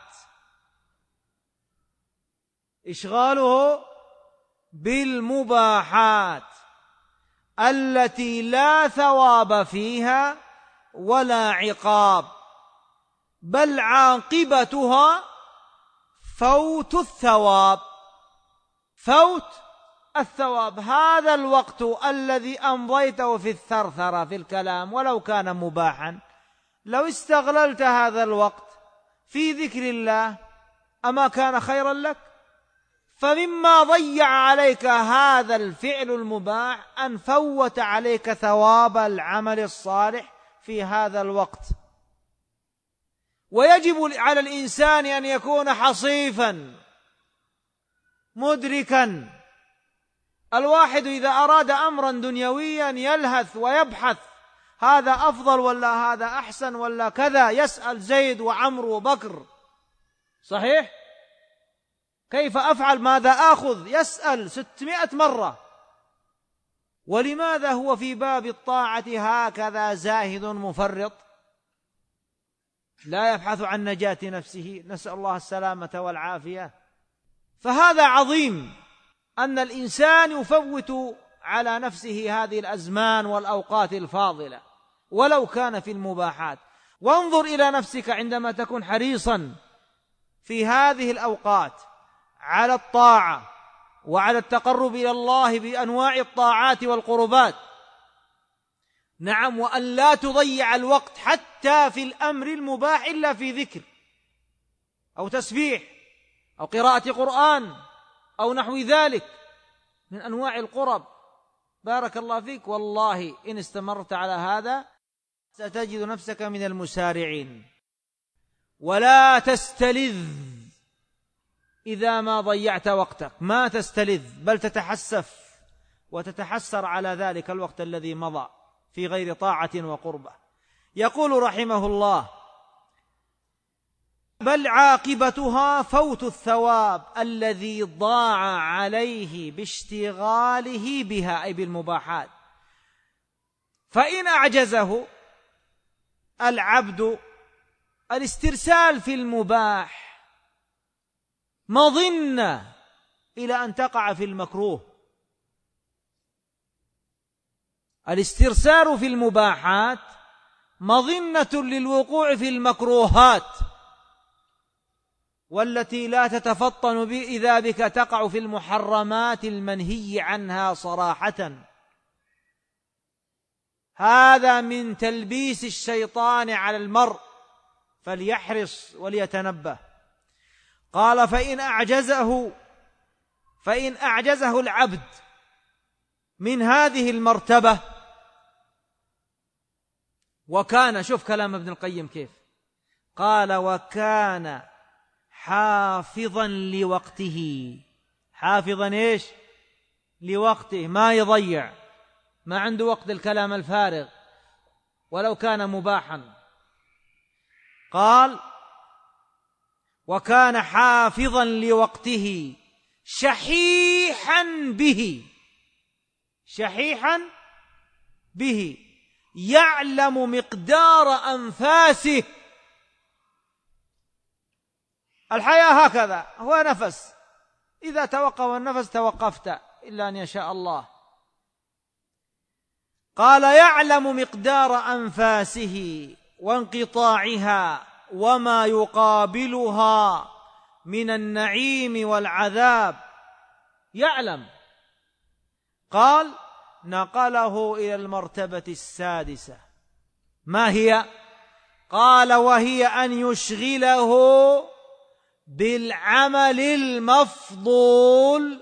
B: إشغاله بالمباحات التي لا ثواب فيها ولا عقاب، بل عاقبتها فوت الثواب. فوت الثواب، هذا الوقت الذي أمضيته في الثرثرة في الكلام ولو كان مباحا، لو استغللت هذا الوقت في ذكر الله أما كان خيرا لك؟ فمما ضيع عليك هذا الفعل المباح أن فوت عليك ثواب العمل الصالح في هذا الوقت. ويجب على الإنسان أن يكون حصيفا مدركا. الواحد إذا أراد أمرا دنيويا يلهث ويبحث هذا أفضل ولا هذا أحسن ولا كذا، يسأل زيد وعمر وبكر، صحيح؟ كيف أفعل؟ ماذا آخذ؟ يسأل 600 مرة. ولماذا هو في باب الطاعة هكذا زاهد مفرط، لا يبحث عن نجاة نفسه؟ نسأل الله السلامة والعافية. فهذا عظيم أن الإنسان يفوت على نفسه هذه الأزمان والأوقات الفاضلة ولو كان في المباحات. وانظر إلى نفسك عندما تكون حريصا في هذه الأوقات على الطاعة وعلى التقرب إلى الله بأنواع الطاعات والقربات. نعم، وأن لا تضيع الوقت حتى في الأمر المباح إلا في ذكر أو تسبيح أو قراءة قرآن أو نحو ذلك من أنواع القرب. بارك الله فيك. والله إن استمرت على هذا ستجد نفسك من المسارعين. ولا تستلذ إذا ما ضيعت وقتك، ما تستلذ بل تتحسف وتتحسر على ذلك الوقت الذي مضى في غير طاعة وقربة. يقول رحمه الله: بل عاقبتها فوت الثواب الذي ضاع عليه باشتغاله بها، أي بالمباحات. فإن أعجزه العبد الاسترسال في المباح مظنة إلى أن تقع في المكروه. الاسترسال في المباحات مظنة للوقوع في المكروهات، والتي لا تتفطن إذا بك تقع في المحرمات المنهي عنها صراحة. هذا من تلبيس الشيطان على المرء، فليحرص وليتنبه. قال: فإن أعجزه العبد من هذه المرتبة، وكان، شوف كلام ابن القيم كيف قال: وكان حافظا لوقته. حافظا إيش؟ لوقته، ما يضيع، ما عنده وقت الكلام الفارغ ولو كان مباحا. قال: وكان حافظا لوقته شحيحا به. شحيحا به، يعلم مقدار أنفاسه. الحياة هكذا، هو نفس، إذا توقف النفس توقفت إلا أن يشاء الله. قال: يعلم مقدار أنفاسه وانقطاعها وما يقابلها من النعيم والعذاب، يعلم. قال: نقله إلى المرتبة السادسة. ما هي؟ قال وهي أن يشغله بالعمل المفضول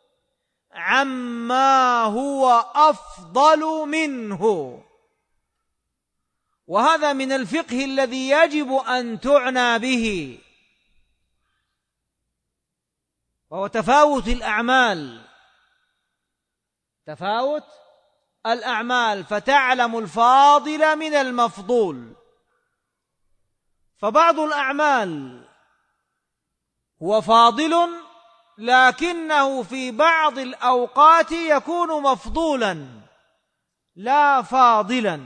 B: عما هو أفضل منه. وهذا من الفقه الذي يجب أن تعنى به، وهو تفاوت الأعمال فتعلم الفاضل من المفضول. فبعض الأعمال هو فاضل لكنه في بعض الأوقات يكون مفضولا لا فاضلا.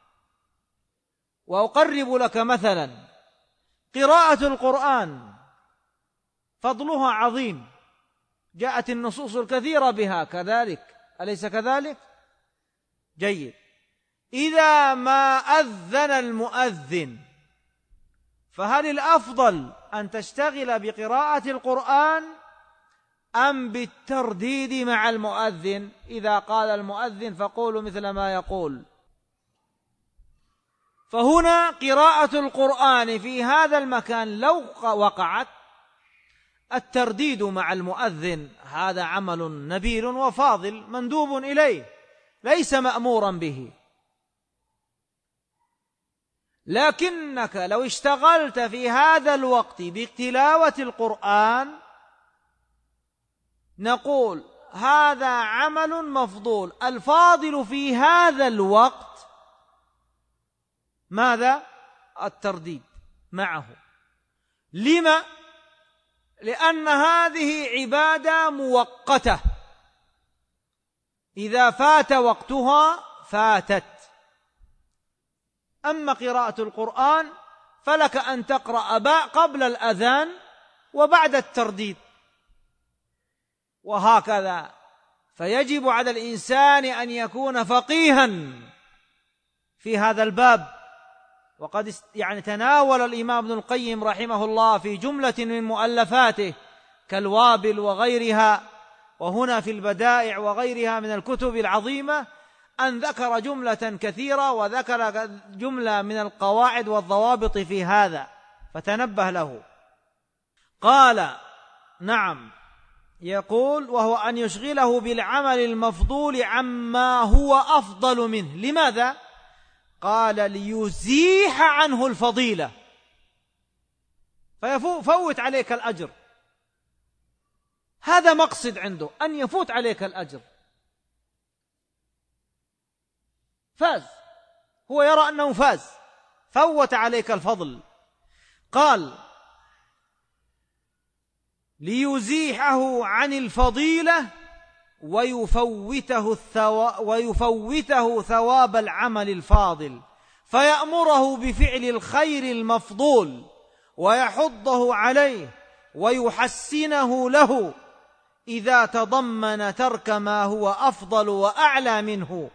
B: وأقرب لك مثلا قراءة القرآن فضلها عظيم، جاءت النصوص الكثيرة بها كذلك، أليس كذلك؟ جيد. إذا ما أذن المؤذن فهل الأفضل أن تشتغل بقراءة القرآن أم بالترديد مع المؤذن؟ إذا قال المؤذن فقولوا مثل ما يقول. فهنا قراءة القرآن في هذا المكان لو وقعت الترديد مع المؤذن هذا عمل نبيل وفاضل مندوب إليه ليس مأمورا به. لكنك لو اشتغلت في هذا الوقت بتلاوة القرآن نقول هذا عمل مفضول. الفاضل في هذا الوقت ماذا؟ الترديد معه. لما؟ لأن هذه عبادة مؤقتة، إذا فات وقتها فاتت. أما قراءة القرآن فلك أن تقرأ قبل الأذان وبعد الترديد، وهكذا. فيجب على الإنسان أن يكون فقيها في هذا الباب. وقد تناول الإمام ابن القيم رحمه الله في جملة من مؤلفاته كالوابل وغيرها، وهنا في البدائع وغيرها من الكتب العظيمة، أن ذكر جملة كثيرة وذكر جملة من القواعد والضوابط في هذا، فتنبه له. قال نعم، يقول وهو أن يشغله بالعمل المفضول عما هو أفضل منه. لماذا؟ قال ليزيح عنه الفضيلة، فيفوت عليك الأجر. هذا مقصد عنده، أن يفوت عليك الأجر. فاز، هو يرى أنه فاز، فوت عليك الفضل. قال ليزيحه عن الفضيلة ويفوته ثواب العمل الفاضل، فيأمره بفعل الخير المفضول ويحضه عليه ويحسنه له إذا تضمن ترك ما هو أفضل وأعلى منه.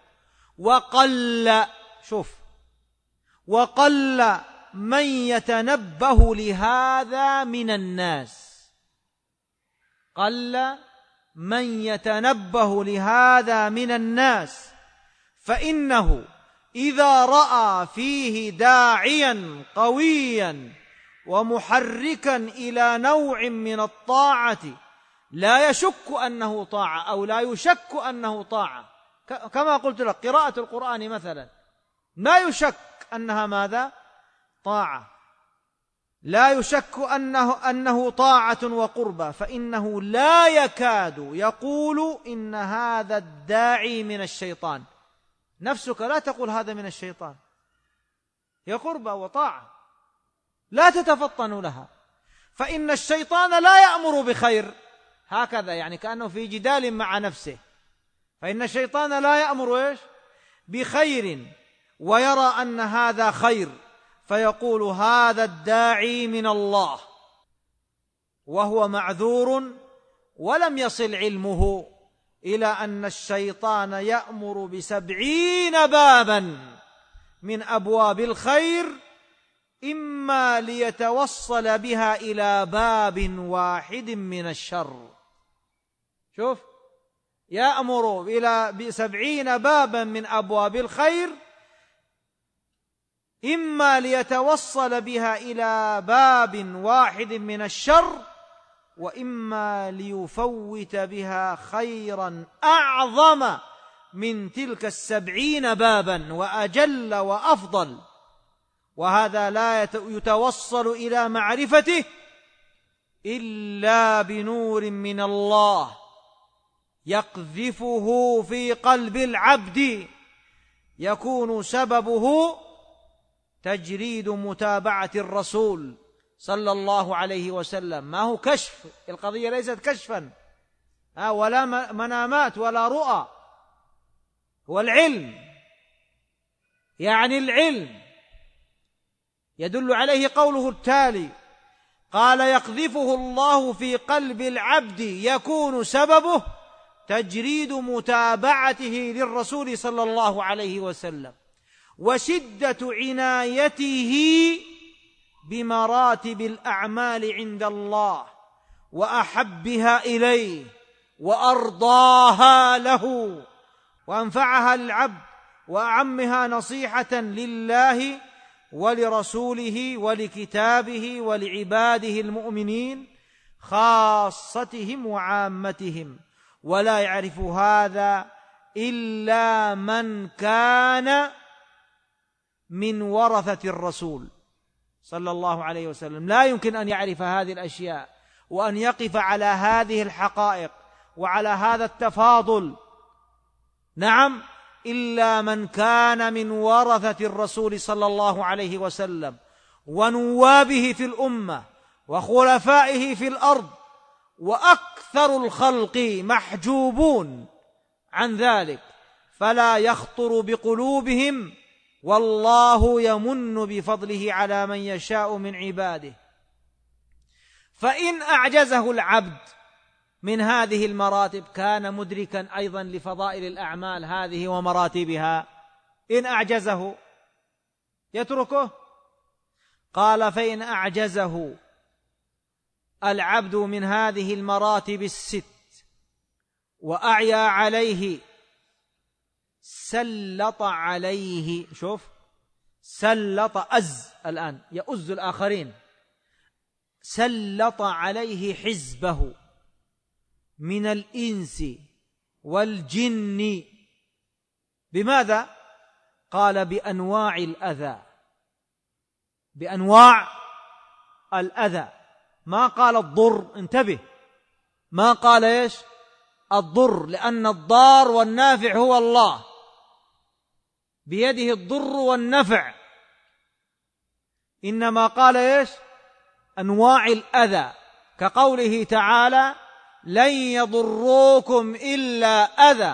B: وقل من يتنبه لهذا من الناس. قل من يتنبه لهذا من الناس، فإنه إذا رأى فيه داعيا قويا ومحركا إلى نوع من الطاعة لا يشك أنه طاعة أو لا يشك أنه طاعة، كما قلت لك قراءة القرآن مثلا ما يشك أنها ماذا؟ طاعة، لا يشك أنه طاعة وقربة، فإنه لا يكاد يقول إن هذا الداعي من الشيطان. نفسك لا تقول هذا من الشيطان، هي قربة وطاعة لا تتفطن لها، فإن الشيطان لا يأمر بخير. هكذا كأنه في جدال مع نفسه، فإن الشيطان لا يأمر بخير ويرى أن هذا خير، فيقول هذا الداعي من الله، وهو معذور ولم يصل علمه إلى أن الشيطان يأمر ب70 بابا من أبواب الخير، إما ليتوصل بها إلى باب واحد من الشر. شوف، يأمر ب70 بابا من أبواب الخير إما ليتوصل بها إلى باب واحد من الشر، وإما ليفوت بها خيرا أعظم من تلك 70 بابا وأجل وأفضل، وهذا لا يتوصل إلى معرفته إلا بنور من الله يقذفه في قلب العبد، يكون سببه تجريد متابعة الرسول صلى الله عليه وسلم. ما هو كشف، القضية ليست كشفا ولا منامات ولا رؤى، هو العلم. يعني العلم يدل عليه قوله التالي: قال يقذفه الله في قلب العبد، يكون سببه تجريد متابعته للرسول صلى الله عليه وسلم، وشدة عنايته بمراتب الأعمال عند الله وأحبها إليه وأرضاها له وأنفعها للعبد وأعمها نصيحة لله ولرسوله ولكتابه ولعباده المؤمنين خاصتهم وعامتهم، ولا يعرف هذا إلا من كان من ورثة الرسول صلى الله عليه وسلم. لا يمكن أن يعرف هذه الأشياء وأن يقف على هذه الحقائق وعلى هذا التفاضل، نعم، إلا من كان من ورثة الرسول صلى الله عليه وسلم ونوابه في الأمة وخلفائه في الأرض، وأكثر الخلق محجوبون عن ذلك، فلا يخطر بقلوبهم، والله يمن بفضله على من يشاء من عباده. فإن أعجزه العبد من هذه المراتب كان مدركا أيضا لفضائل الأعمال هذه ومراتبها. إن أعجزه يتركه. قال: فإن أعجزه العبد من هذه المراتب الست وأعيا عليه، سلط عليه، شوف، سلط، الآن يؤز الآخرين، سلط عليه حزبه من الإنس والجن. بماذا؟ قال: بأنواع الأذى، بأنواع الأذى. ما قال الضر، انتبه، ما قال إيش؟ الضر، لأن الضار والنافع هو الله، بيده الضر والنفع. إنما قال إيش؟ أنواع الأذى، كقوله تعالى: لن يضروكم إلا أذى.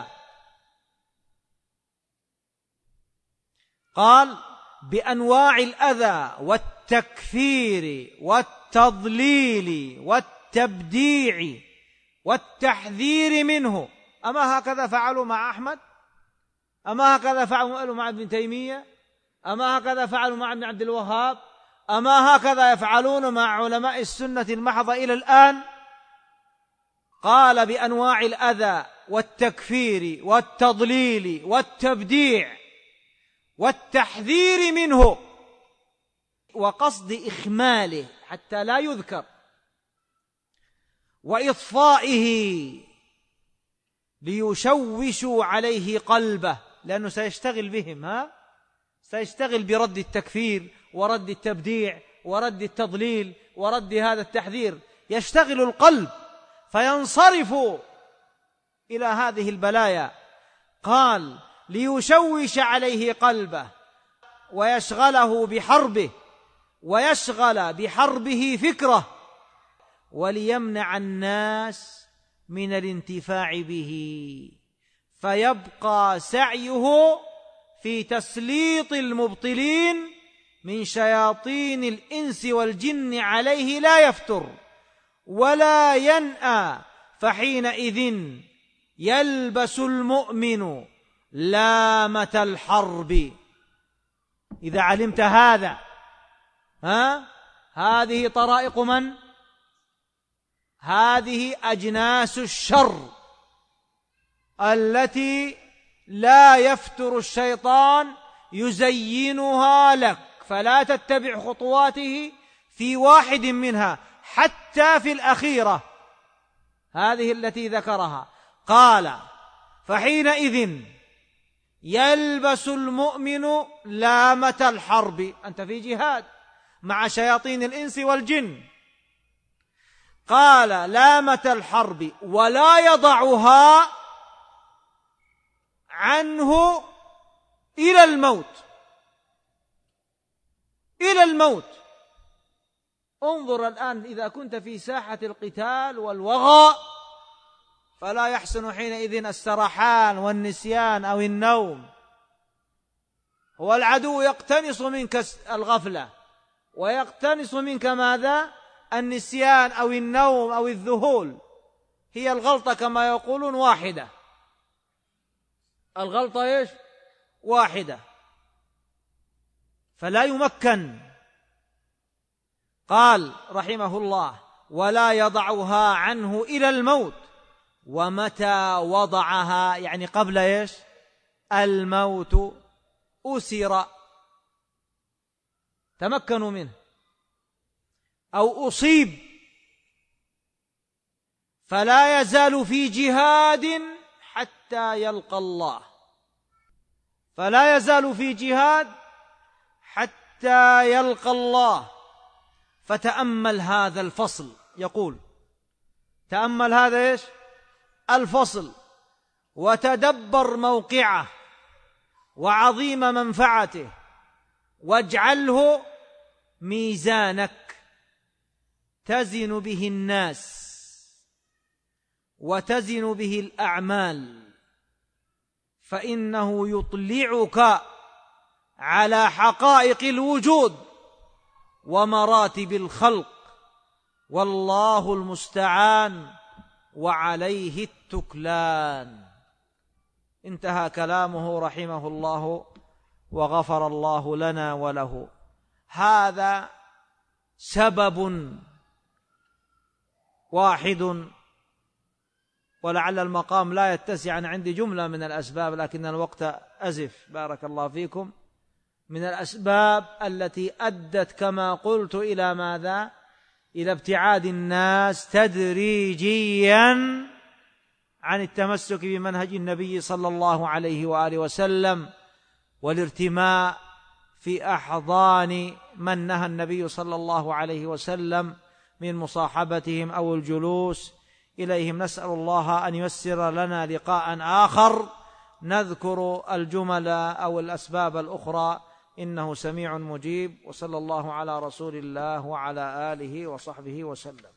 B: قال: بأنواع الأذى والتكفير والتضليل والتبديع والتحذير منه. أما هكذا فعلوا مع أحمد؟ أما هكذا فعلوا مع ابن تيمية؟ أما هكذا فعلوا مع ابن عبد الوهاب؟ أما هكذا يفعلون مع علماء السنة المحضة إلى الآن؟ قال: بأنواع الأذى والتكفير والتضليل والتبديع والتحذير منه، وقصد إخماله حتى لا يذكر، وإطفائه ليشوشوا عليه قلبه، لأنه سيشتغل بهم، سيشتغل برد التكفير ورد التبديع ورد التضليل ورد هذا التحذير، يشتغل القلب فينصرف إلى هذه البلايا. قال: ليشوش عليه قلبه ويشغله بحربه ويشغل بحربه فكره، وليمنع الناس من الانتفاع به، فيبقى سعيه في تسليط المبطلين من شياطين الإنس والجن عليه لا يفتر ولا ينأى، فحينئذ يلبس المؤمن لامة الحرب. إذا علمت هذا، هذه طرائق من؟ هذه أجناس الشر التي لا يفتر الشيطان يزينها لك فلا تتبع خطواته في واحد منها حتى في الأخيرة هذه التي ذكرها. قال: فحينئذ يلبس المؤمن لامة الحرب. أنت في جهاد مع شياطين الإنس والجن. قال: لامة الحرب ولا يضعها عنه إلى الموت. إلى الموت. انظر الآن، إذا كنت في ساحة القتال والوغى فلا يحسن حينئذ السرحان والنسيان أو النوم. هو العدو يقتنص منك الغفلة ويقتنص منك ماذا؟ النسيان أو النوم أو الذهول. هي الغلطة كما يقولون واحدة. الغلطة إيش؟ واحدة. فلا يمكن. قال رحمه الله: ولا يضعها عنه إلى الموت. ومتى وضعها يعني قبل إيش؟ الموت أسر، تمكنوا منه، أو أصيب، فلا يزال في جهاد حتى يلقى الله. فلا يزال في جهاد حتى يلقى الله. فتأمل هذا الفصل. يقول: تأمل هذا إيش؟ الفصل، وتدبر موقعه وعظيم منفعته، واجعله ميزانك تزن به الناس وتزن به الأعمال، فإنه يطلعك على حقائق الوجود ومراتب الخلق، والله المستعان وعليه التكلان. انتهى كلامه رحمه الله وغفر الله لنا وله. هذا سبب واحد، ولعل المقام لا يتسع. عن عندي جملة من الأسباب لكن الوقت أزف، بارك الله فيكم. من الأسباب التي أدت كما قلت إلى ماذا؟ إلى ابتعاد الناس تدريجيا عن التمسك بمنهج النبي صلى الله عليه وآله وسلم، والارتماء في أحضان من نهى النبي صلى الله عليه وسلم من مصاحبتهم أو الجلوس إليهم. نسأل الله أن ييسر لنا لقاء آخر نذكر الجمل أو الأسباب الأخرى، إنه سميع مجيب. وصلى الله على رسول الله وعلى آله وصحبه وسلم.